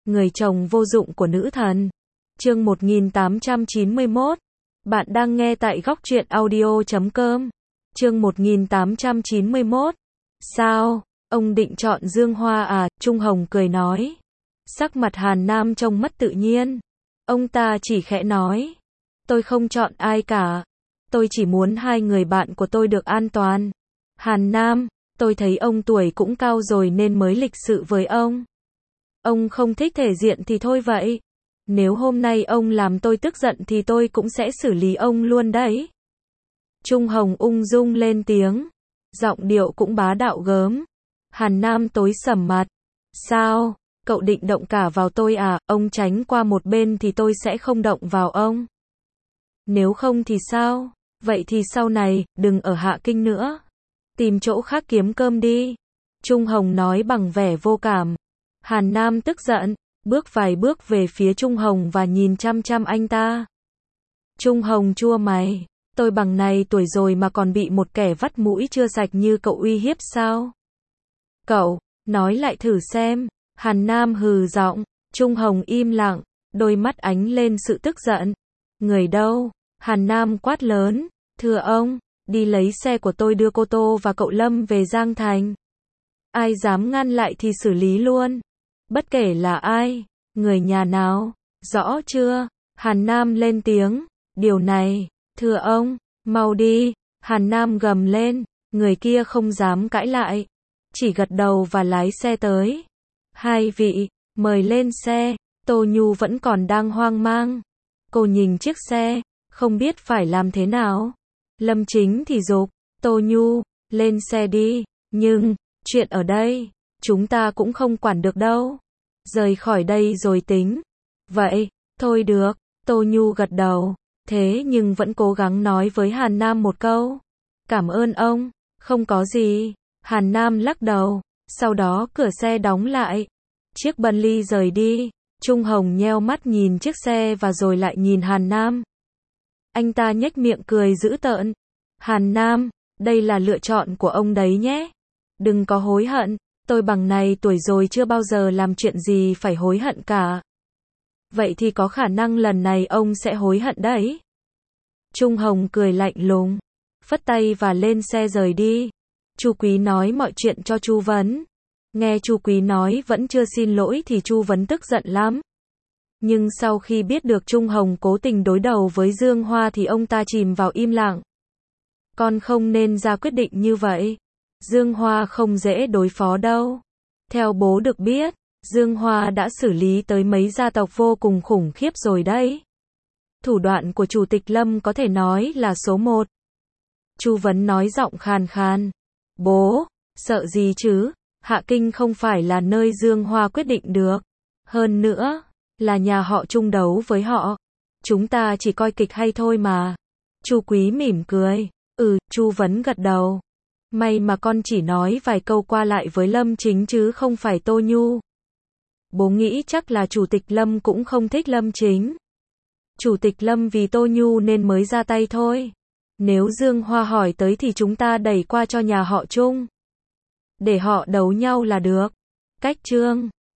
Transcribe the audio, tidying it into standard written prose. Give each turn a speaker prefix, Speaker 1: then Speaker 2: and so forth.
Speaker 1: người chồng vô dụng của nữ thần. Chương 1891. Bạn đang nghe tại góc truyện audio.com. Chương 1891. Sao, ông định chọn Dương Hoa à? Trung Hồng cười nói. Sắc mặt Hàn Nam trông mất tự nhiên. Ông ta chỉ khẽ nói. Tôi không chọn ai cả. Tôi chỉ muốn hai người bạn của tôi được an toàn. Hàn Nam, tôi thấy ông tuổi cũng cao rồi nên mới lịch sự với ông. Ông không thích thể diện thì thôi vậy. Nếu hôm nay ông làm tôi tức giận thì tôi cũng sẽ xử lý ông luôn đấy. Trung Hồng ung dung lên tiếng. Giọng điệu cũng bá đạo gớm. Hàn Nam tối sầm mặt. Sao, cậu định động cả vào tôi à? Ông tránh qua một bên thì tôi sẽ không động vào ông. Nếu không thì sao? Vậy thì sau này, đừng ở Hạ Kinh nữa. Tìm chỗ khác kiếm cơm đi. Trung Hồng nói bằng vẻ vô cảm. Hàn Nam tức giận, bước vài bước về phía Trung Hồng và nhìn chăm chăm anh ta. Trung Hồng chua mày, tôi bằng này tuổi rồi mà còn bị một kẻ vắt mũi chưa sạch như cậu uy hiếp sao? Cậu, nói lại thử xem. Hàn Nam hừ giọng. Trung Hồng im lặng, đôi mắt ánh lên sự tức giận. Người đâu? Hàn Nam quát lớn. Thưa ông, đi lấy xe của tôi đưa cô Tô và cậu Lâm về Giang Thành. Ai dám ngăn lại thì xử lý luôn. Bất kể là ai, người nhà nào, rõ chưa? Hàn Nam lên tiếng. Điều này, thưa ông, mau đi. Hàn Nam gầm lên. Người kia không dám cãi lại, chỉ gật đầu và lái xe tới. Hai vị, mời lên xe. Tô Nhu vẫn còn đang hoang mang. Cô nhìn chiếc xe, không biết phải làm thế nào. Lâm Chính thì giục. Tô Nhu, lên xe đi. Nhưng, chuyện ở đây, chúng ta cũng không quản được đâu. Rời khỏi đây rồi tính. Vậy, thôi được. Tô Nhu gật đầu. Thế nhưng vẫn cố gắng nói với Hàn Nam một câu. Cảm ơn ông. Không có gì. Hàn Nam lắc đầu. Sau đó cửa xe đóng lại. Chiếc Bentley rời đi. Trung Hồng nheo mắt nhìn chiếc xe và rồi lại nhìn Hàn Nam. Anh ta nhếch miệng cười dữ tợn. Hàn Nam, đây là lựa chọn của ông đấy nhé. Đừng có hối hận. Tôi bằng này tuổi rồi chưa bao giờ làm chuyện gì phải hối hận cả. Vậy thì có khả năng lần này ông sẽ hối hận đấy. Trung Hồng cười lạnh lùng, phất tay và lên xe rời đi. Chu Quý nói mọi chuyện cho Chu Vấn. Nghe Chu Quý nói vẫn chưa xin lỗi thì Chu Vấn tức giận lắm. Nhưng sau khi biết được Trung Hồng cố tình đối đầu với Dương Hoa thì ông ta chìm vào im lặng. Con không nên ra quyết định như vậy. Dương Hoa không dễ đối phó đâu. Theo bố được biết, Dương Hoa đã xử lý tới mấy gia tộc vô cùng khủng khiếp rồi đấy. Thủ đoạn của Chủ tịch Lâm có thể nói là số 1. Chu Vấn nói giọng khàn khàn. Bố, sợ gì chứ? Hạ Kinh không phải là nơi Dương Hoa quyết định được. Hơn nữa, là nhà họ chung đấu với họ. Chúng ta chỉ coi kịch hay thôi mà. Chu Quý mỉm cười. Chu Vấn gật đầu. May mà con chỉ nói vài câu qua lại với Lâm Chính chứ không phải Tô Nhu. Bố nghĩ chắc là Chủ tịch Lâm cũng không thích Lâm Chính. Chủ tịch Lâm vì Tô Nhu nên mới ra tay thôi. Nếu Dương Hoa hỏi tới thì chúng ta đẩy qua cho nhà họ Trung. Để họ đấu nhau là được. Cách chương